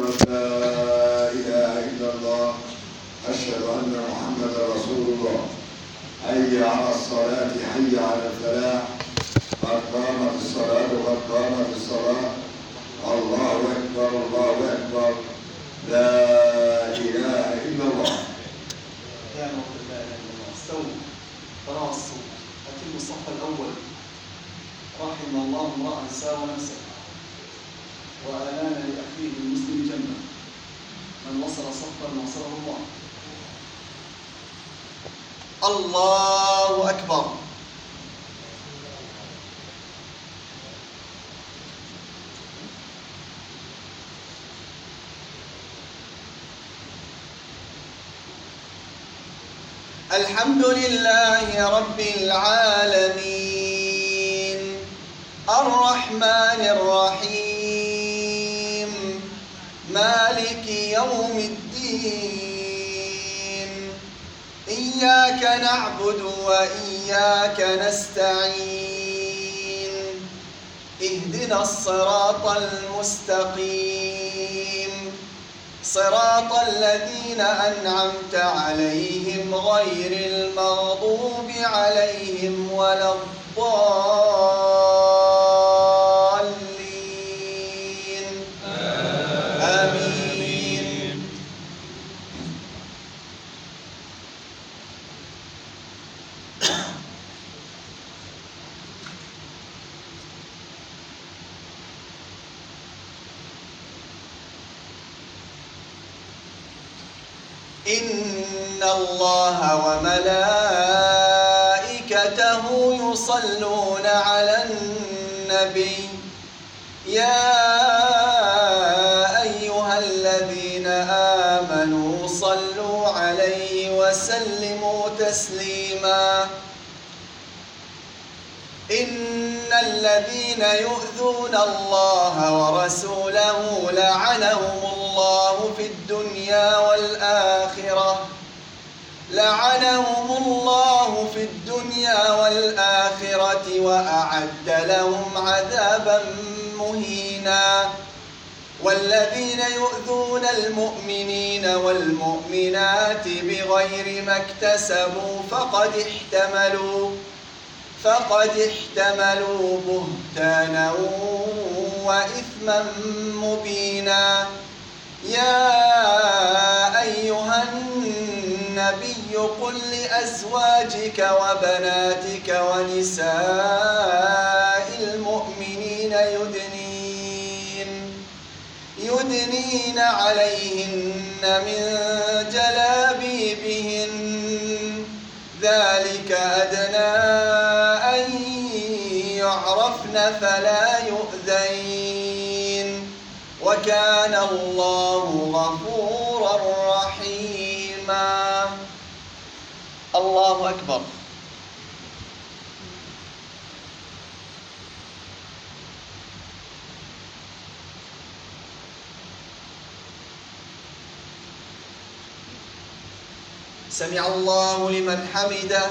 أن لا إله إلا الله أشهد أن محمدا رسول الله. حي على الصلاة حي على الفلاح قد قامت الصلاة قد قامت الصلاة. الله أكبر الله أكبر لا إله إلا الله. لا موت لا إله إلا الله. استووا تراصوا أتموا الصف الأول. رحم الله امرأ ساوى نفسه وآلان لأخيه المسلم جنة. من وصل صفا وصله الله. الله أكبر. الحمد لله رب العالمين الرحمن الرحيم مالك يوم الدين. إياك نعبد وإياك نستعين. اهدنا الصراط المستقيم صراط الذين أنعمت عليهم غير المغضوب عليهم ولا الضالين. آمين. إن الله وملائكته يصلون على النبي يا أيها الذين آمنوا صلوا عليه وسلموا تسليما. إن الذين يؤذون الله ورسوله لعنهم الله في الدنيا والآخرة وأعد لهم عذابا مهينا. والذين يؤذون المؤمنين والمؤمنات بغير ما اكتسبوا فقد احتملوا بهتانا وإثما مبينا. يا أيها النبي قل لأزواجك وبناتك ونساء المؤمنين يدنين عليهن من جلابيبهن ذلك أدنى أن يعرفن فلا يؤذين وكان الله غفورا رحيما. الله أكبر. سمع الله لمن حمده.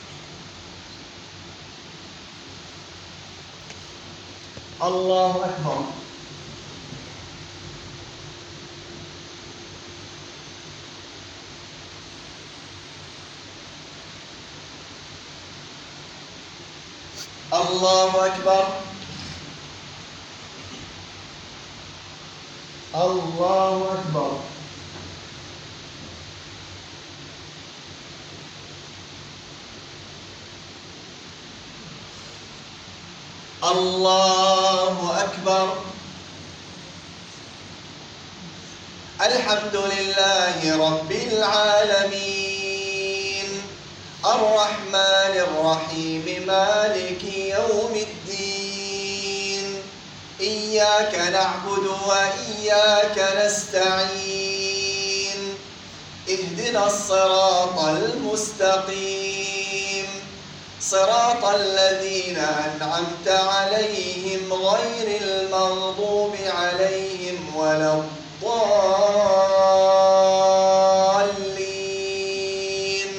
الله أكبر. الله أكبر. الله أكبر. الله أكبر. الحمد لله رب العالمين الرحمن الرحيم مالك يوم الدين. إياك نعبد وإياك نستعين. اهدنا الصراط المستقيم صراط الذين أنعمت عليهم غير المغضوب عليهم ولا الضالين.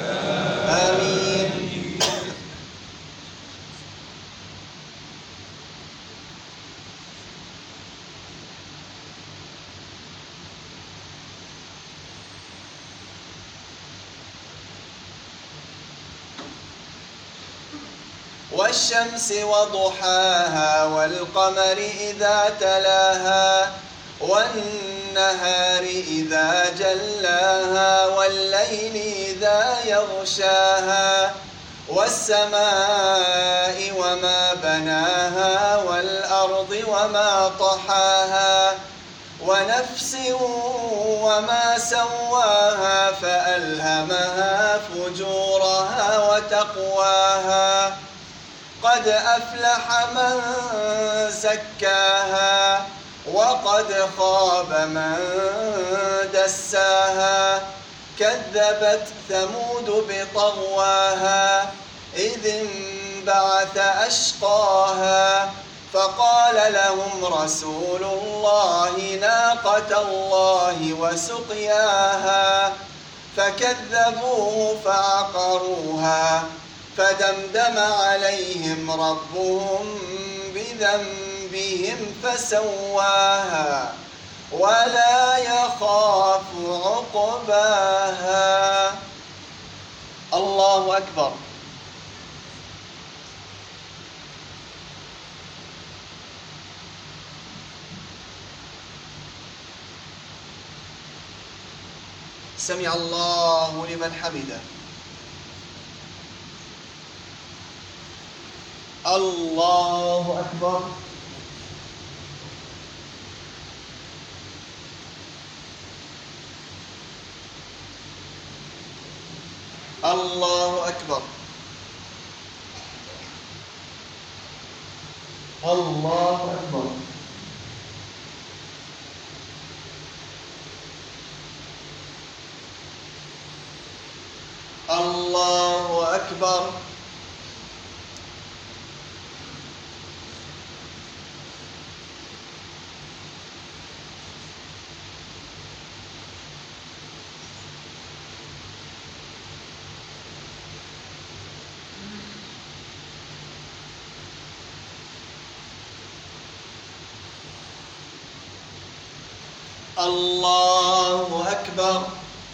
آمين. والشمس وضحاها والقمر إذا تلاها والنهار إذا جلاها والليل إذا يغشاها والسماء وما بناها والأرض وما طحاها ونفس وما سواها فألهمها فجورها وتقواها قد أفلح من زكاها وقد خاب من دساها كذبت ثمود بطغواها إذ انبعث أشقاها فقال لهم رسول الله ناقة الله وسقياها فكذبوه فعقروها فدمدم عليهم ربهم بذنبهم فسواها ولا يخاف عقباها. الله أكبر. سمع الله لمن حمده. الله أكبر. الله أكبر. الله أكبر. الله أكبر. الله أكبر.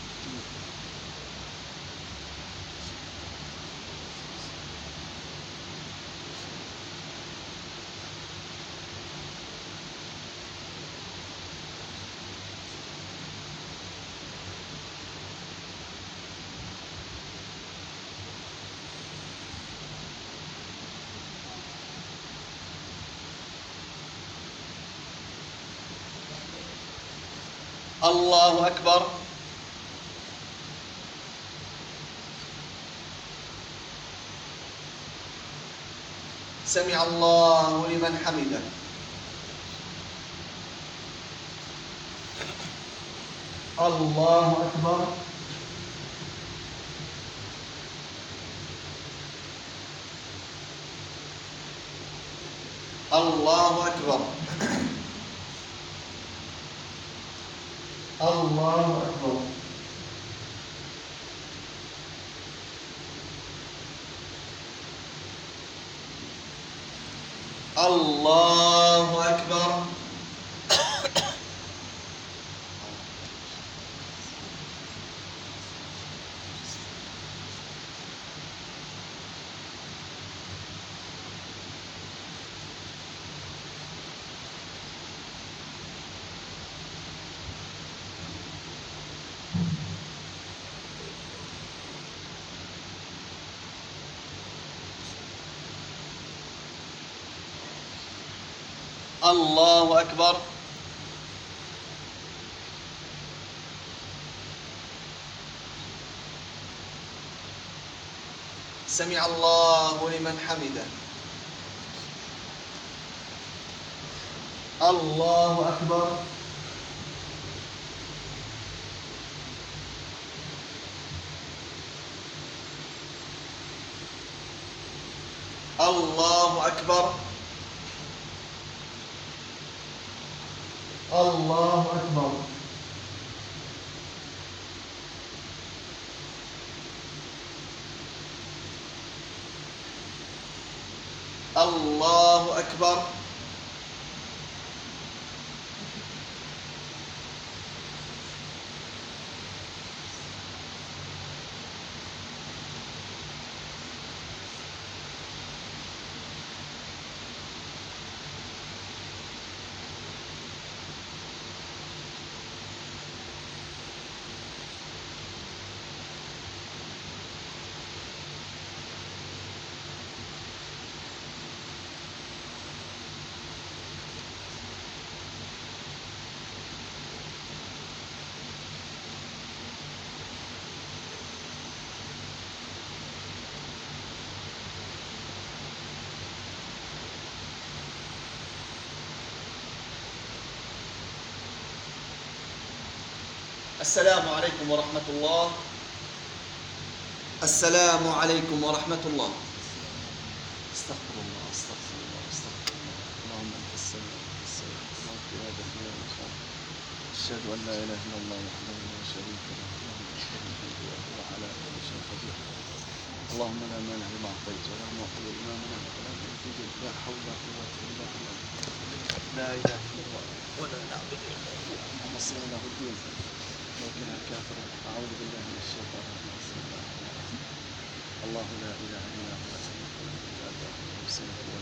الله أكبر. سمع الله لمن حمده. الله أكبر. الله أكبر. الله أكبر. الله أكبر. الله أكبر. سمع الله لمن حمده. الله أكبر. الله أكبر. الله أكبر. الله أكبر. السلام عليكم ورحمة الله. السلام عليكم ورحمة الله. استغفر الله استغفر الله استغفر الله. اللهم أنت السلام السلام اللهم يا ذا الجلال والإكرام. أشهد أن لا إله إلا الله وحده لا شريك له اللهم اشهد الحمد وهو على كل شيء قدير. اللهم لا مانع لما أعطيت ولا معطي لما منعت ولا تنفذ. لا حول ولا قوة إلا بالله. لا إله إلا الله ولا نعبد إلا الله. اللهم صل على الدين لو كان الكافر. أعوذ بالله من الشيطان الرجيم. بسم الله الرحمن الرحيم. الله لا إله إلا هو الملك القدوس